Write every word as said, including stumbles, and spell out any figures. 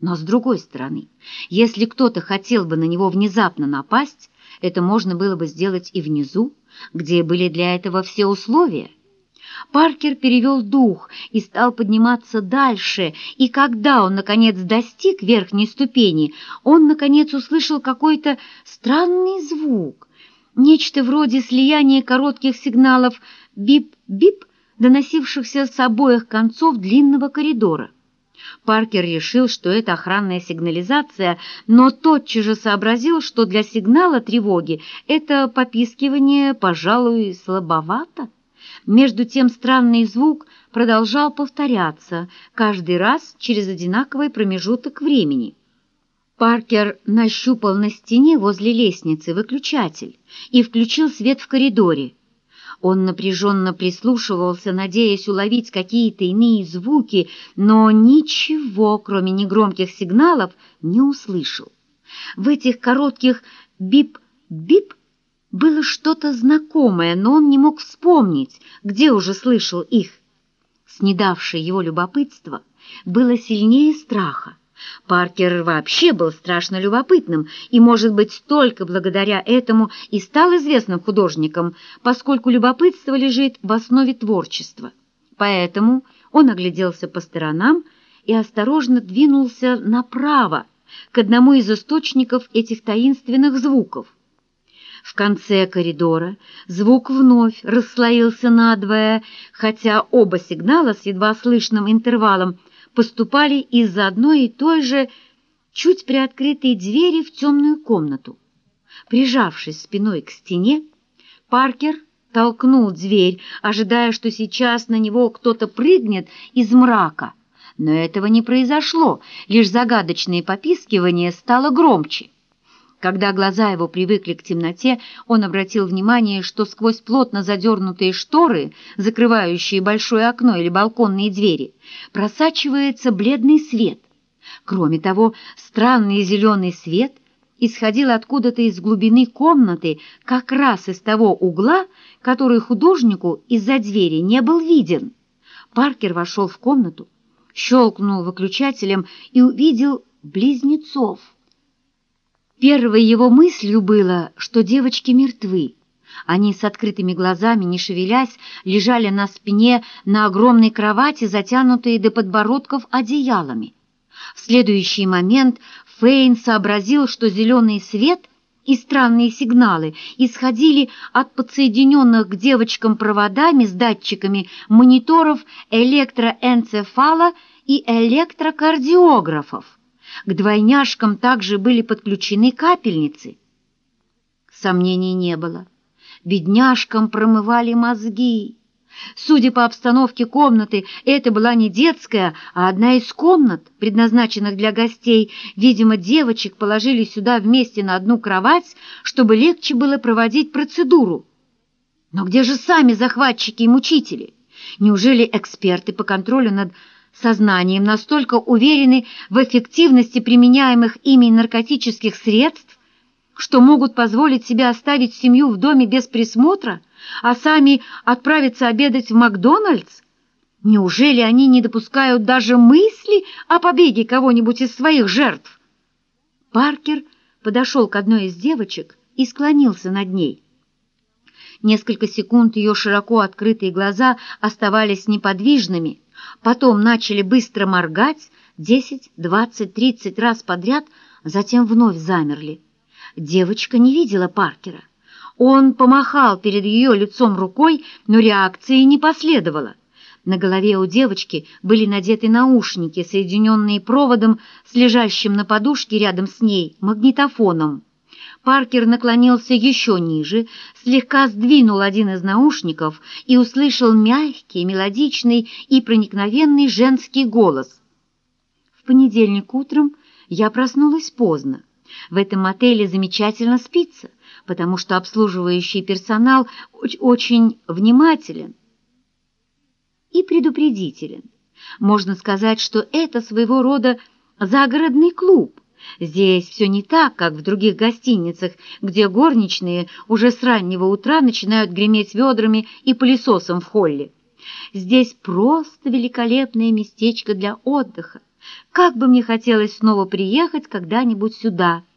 Но с другой стороны, если кто-то хотел бы на него внезапно напасть, это можно было бы сделать и внизу, где были для этого все условия. Паркер перевел дух и стал подниматься дальше, и когда он, наконец, достиг верхней ступени, он, наконец, услышал какой-то странный звук, нечто вроде слияния коротких сигналов «бип-бип», доносившихся с обоих концов длинного коридора. Паркер решил, что это охранная сигнализация, но тотчас же сообразил, что для сигнала тревоги это попискивание, пожалуй, слабовато. Между тем странный звук продолжал повторяться, каждый раз через одинаковый промежуток времени. Паркер нащупал на стене возле лестницы выключатель и включил свет в коридоре. Он напряженно прислушивался, надеясь уловить какие-то иные звуки, но ничего, кроме негромких сигналов, не услышал. В этих коротких бип-бип было что-то знакомое, но он не мог вспомнить, где уже слышал их. Снедавшее его любопытство было сильнее страха. Паркер вообще был страшно любопытным и, может быть, только благодаря этому и стал известным художником, поскольку любопытство лежит в основе творчества. Поэтому он огляделся по сторонам и осторожно двинулся направо, к одному из источников этих таинственных звуков. В конце коридора звук вновь расслоился надвое, хотя оба сигнала с едва слышным интервалом поступали из-за одной и той же чуть приоткрытой двери в темную комнату. Прижавшись спиной к стене, Паркер толкнул дверь, ожидая, что сейчас на него кто-то прыгнет из мрака. Но этого не произошло, лишь загадочное попискивание стало громче. Когда глаза его привыкли к темноте, он обратил внимание, что сквозь плотно задернутые шторы, закрывающие большое окно или балконные двери, просачивается бледный свет. Кроме того, странный зеленый свет исходил откуда-то из глубины комнаты, как раз из того угла, который художнику из-за двери не был виден. Паркер вошел в комнату, щелкнул выключателем и увидел близнецов. Первой его мыслью было, что девочки мертвы. Они с открытыми глазами, не шевелясь, лежали на спине на огромной кровати, затянутые до подбородков одеялами. В следующий момент Фейн сообразил, что зеленый свет и странные сигналы исходили от подсоединенных к девочкам проводами с датчиками мониторов электроэнцефала и электрокардиографов. К двойняшкам также были подключены капельницы. Сомнений не было. Бедняжкам промывали мозги. Судя по обстановке комнаты, это была не детская, а одна из комнат, предназначенных для гостей. Видимо, девочек положили сюда вместе на одну кровать, чтобы легче было проводить процедуру. Но где же сами захватчики и мучители? Неужели эксперты по контролю над сознанием настолько уверены в эффективности применяемых ими наркотических средств, что могут позволить себе оставить семью в доме без присмотра, а сами отправиться обедать в Макдональдс? Неужели они не допускают даже мысли о побеге кого-нибудь из своих жертв? Паркер подошел к одной из девочек и склонился над ней. Несколько секунд ее широко открытые глаза оставались неподвижными, потом начали быстро моргать десять, двадцать, тридцать раз подряд, затем вновь замерли. Девочка не видела Паркера. Он помахал перед ее лицом рукой, но реакции не последовало. На голове у девочки были надеты наушники, соединенные проводом с лежащим на подушке рядом с ней магнитофоном. Паркер наклонился еще ниже, слегка сдвинул один из наушников и услышал мягкий, мелодичный и проникновенный женский голос. В понедельник утром я проснулась поздно. В этом мотеле замечательно спится, потому что обслуживающий персонал очень внимателен и предупредителен. Можно сказать, что это своего рода загородный клуб. Здесь все не так, как в других гостиницах, где горничные уже с раннего утра начинают греметь ведрами и пылесосом в холле. Здесь просто великолепное местечко для отдыха, Как бы мне хотелось снова приехать когда-нибудь сюда,